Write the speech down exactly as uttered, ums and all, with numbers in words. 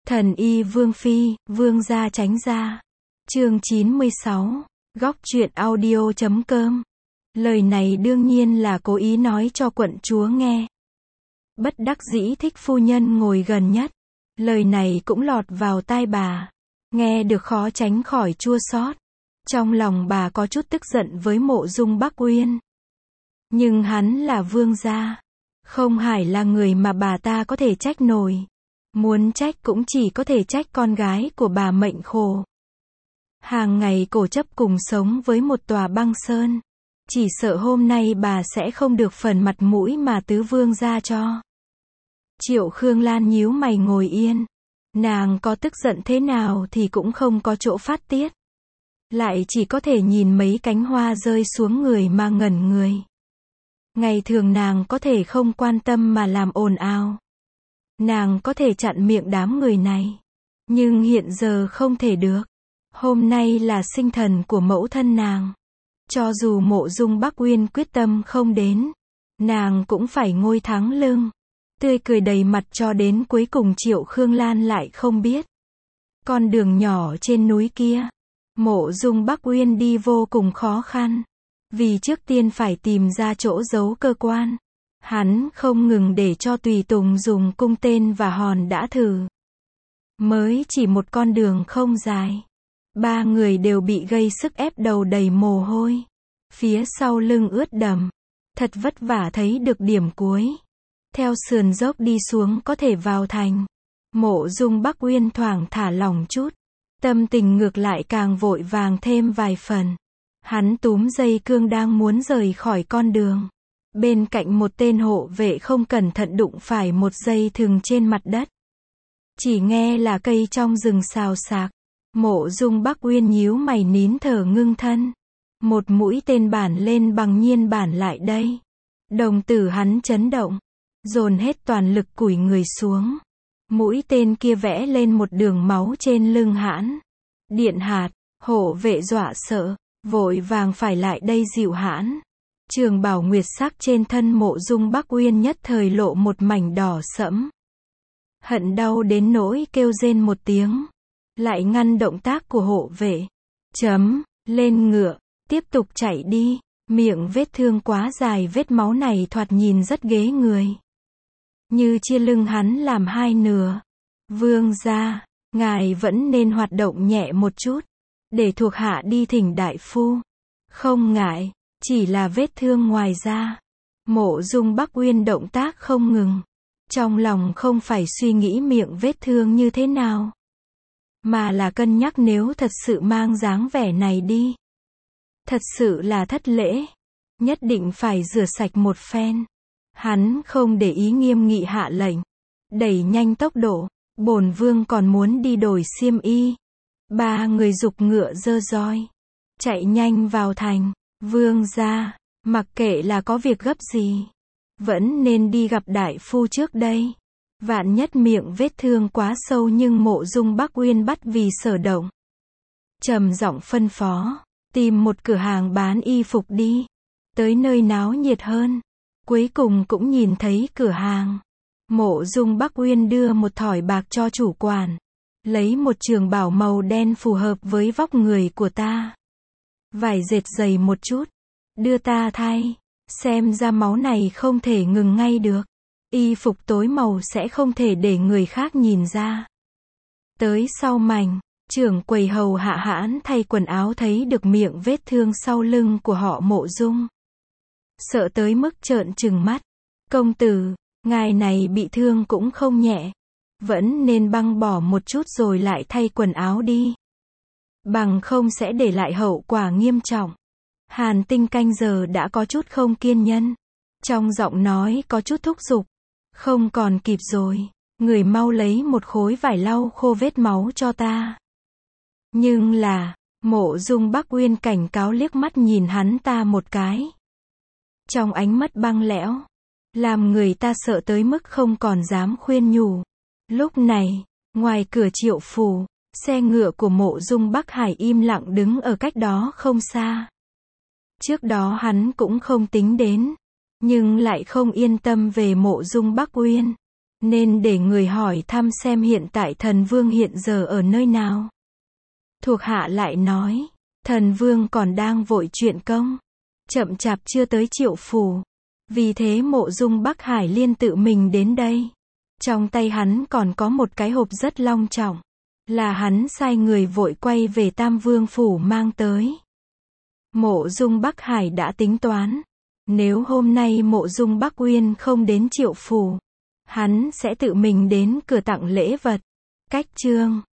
Thần y Vương Phi, Vương gia tránh ra. Chương chín mươi sáu. Góc truyện audio chấm com. Lời này đương nhiên là cố ý nói cho quận chúa nghe. Bất đắc dĩ Thích phu nhân ngồi gần nhất. Lời này cũng lọt vào tai bà. Nghe được khó tránh khỏi chua xót. Trong lòng bà có chút tức giận với Mộ Dung Bắc Uyên. Nhưng hắn là vương gia. Không phải là người mà bà ta có thể trách nổi. Muốn trách cũng chỉ có thể trách con gái của bà mệnh khổ. Hàng ngày cổ chấp cùng sống với một tòa băng sơn. Chỉ sợ hôm nay bà sẽ không được phần mặt mũi mà tứ vương gia cho. Triệu Khương Lan nhíu mày ngồi yên. Nàng có tức giận thế nào thì cũng không có chỗ phát tiết. Lại chỉ có thể nhìn mấy cánh hoa rơi xuống người mà ngẩn người. Ngày thường nàng có thể không quan tâm mà làm ồn ào. Nàng có thể chặn miệng đám người này. Nhưng hiện giờ không thể được. Hôm nay là sinh thần của mẫu thân nàng. Cho dù Mộ Dung Bắc Uyên quyết tâm không đến, nàng cũng phải ngôi thắng lưng. Tươi cười đầy mặt cho đến cuối cùng Triệu Khương Lan lại không biết. Con đường nhỏ trên núi kia, Mộ Dung Bắc Uyên đi vô cùng khó khăn. Vì trước tiên phải tìm ra chỗ giấu cơ quan. Hắn không ngừng để cho tùy tùng dùng cung tên và hòn đã thử. Mới chỉ một con đường không dài. Ba người đều bị gây sức ép đầu đầy mồ hôi. Phía sau lưng ướt đẫm. Thật vất vả thấy được điểm cuối. Theo sườn dốc đi xuống có thể vào thành. Mộ Dung Bắc Uyên thoảng thả lỏng chút. Tâm tình ngược lại càng vội vàng thêm vài phần. Hắn túm dây cương đang muốn rời khỏi con đường. Bên cạnh một tên hộ vệ không cẩn thận đụng phải một dây thừng trên mặt đất. Chỉ nghe là cây trong rừng xào xạc. Mộ Dung Bắc Uyên nhíu mày nín thở ngưng thân. Một mũi tên bản lên bằng nhiên bản lại đây. Đồng tử hắn chấn động. Dồn hết toàn lực củi người xuống. Mũi tên kia vẽ lên một đường máu trên lưng hãn. Điện hạt, hộ vệ dọa sợ. Vội vàng phải lại đây dịu hãn. Trường bào nguyệt sắc trên thân Mộ Dung Bắc Uyên nhất thời lộ một mảnh đỏ sẫm. Hận đau đến nỗi kêu rên một tiếng. Lại ngăn động tác của hộ vệ. Chấm, lên ngựa, tiếp tục chạy đi. Miệng vết thương quá dài, vết máu này thoạt nhìn rất ghê người. Như chia lưng hắn làm hai nửa. Vương gia, ngài vẫn nên hoạt động nhẹ một chút. Để thuộc hạ đi thỉnh đại phu. Không ngại, chỉ là vết thương ngoài da. Mộ Dung Bắc Uyên động tác không ngừng. Trong lòng không phải suy nghĩ miệng vết thương như thế nào. Mà là cân nhắc nếu thật sự mang dáng vẻ này đi. Thật sự là thất lễ. Nhất định phải rửa sạch một phen. Hắn không để ý nghiêm nghị hạ lệnh. Đẩy nhanh tốc độ. Bổn vương còn muốn đi đổi xiêm y. Ba người giục ngựa dơ roi. Chạy nhanh vào thành. Vương gia, mặc kệ là có việc gấp gì. Vẫn nên đi gặp đại phu trước đây. Vạn nhất miệng vết thương quá sâu nhưng Mộ Dung Bắc Uyên bắt vì sở động. Trầm giọng phân phó. Tìm một cửa hàng bán y phục đi. Tới nơi náo nhiệt hơn. Cuối cùng cũng nhìn thấy cửa hàng. Mộ Dung Bắc Uyên đưa một thỏi bạc cho chủ quản. Lấy một trường bào màu đen phù hợp với vóc người của ta. Vải dệt dày một chút. Đưa ta thay. Xem ra máu này không thể ngừng ngay được. Y phục tối màu sẽ không thể để người khác nhìn ra. Tới sau mảnh, trưởng quầy hầu hạ hãn thay quần áo thấy được miệng vết thương sau lưng của họ Mộ Dung. Sợ tới mức trợn trừng mắt. Công tử, ngài này bị thương cũng không nhẹ. Vẫn nên băng bỏ một chút rồi lại thay quần áo đi. Bằng không sẽ để lại hậu quả nghiêm trọng. Hàn Tinh canh giờ đã có chút không kiên nhẫn. Trong giọng nói có chút thúc giục. Không còn kịp rồi. Người mau lấy một khối vải lau khô vết máu cho ta. Nhưng là, Mộ Dung Bắc Uyên cảnh cáo liếc mắt nhìn hắn ta một cái. Trong ánh mắt băng lẽo. Làm người ta sợ tới mức không còn dám khuyên nhủ. Lúc này, ngoài cửa Triệu phủ, xe ngựa của Mộ Dung Bắc Hải im lặng đứng ở cách đó không xa. Trước đó hắn cũng không tính đến, nhưng lại không yên tâm về Mộ Dung Bắc Uyên. nên để người hỏi thăm xem hiện tại thần vương hiện giờ ở nơi nào. Thuộc hạ lại nói, thần vương còn đang vội chuyện công, chậm chạp chưa tới Triệu phủ. Vì thế Mộ Dung Bắc Hải Liên tự mình đến đây. Trong tay hắn còn có một cái hộp rất long trọng, là hắn sai người vội quay về Tam Vương phủ mang tới. Mộ Dung Bắc Hải đã tính toán, nếu hôm nay Mộ Dung Bắc Uyên không đến Triệu phủ, hắn sẽ tự mình đến cửa tặng lễ vật. Cách chương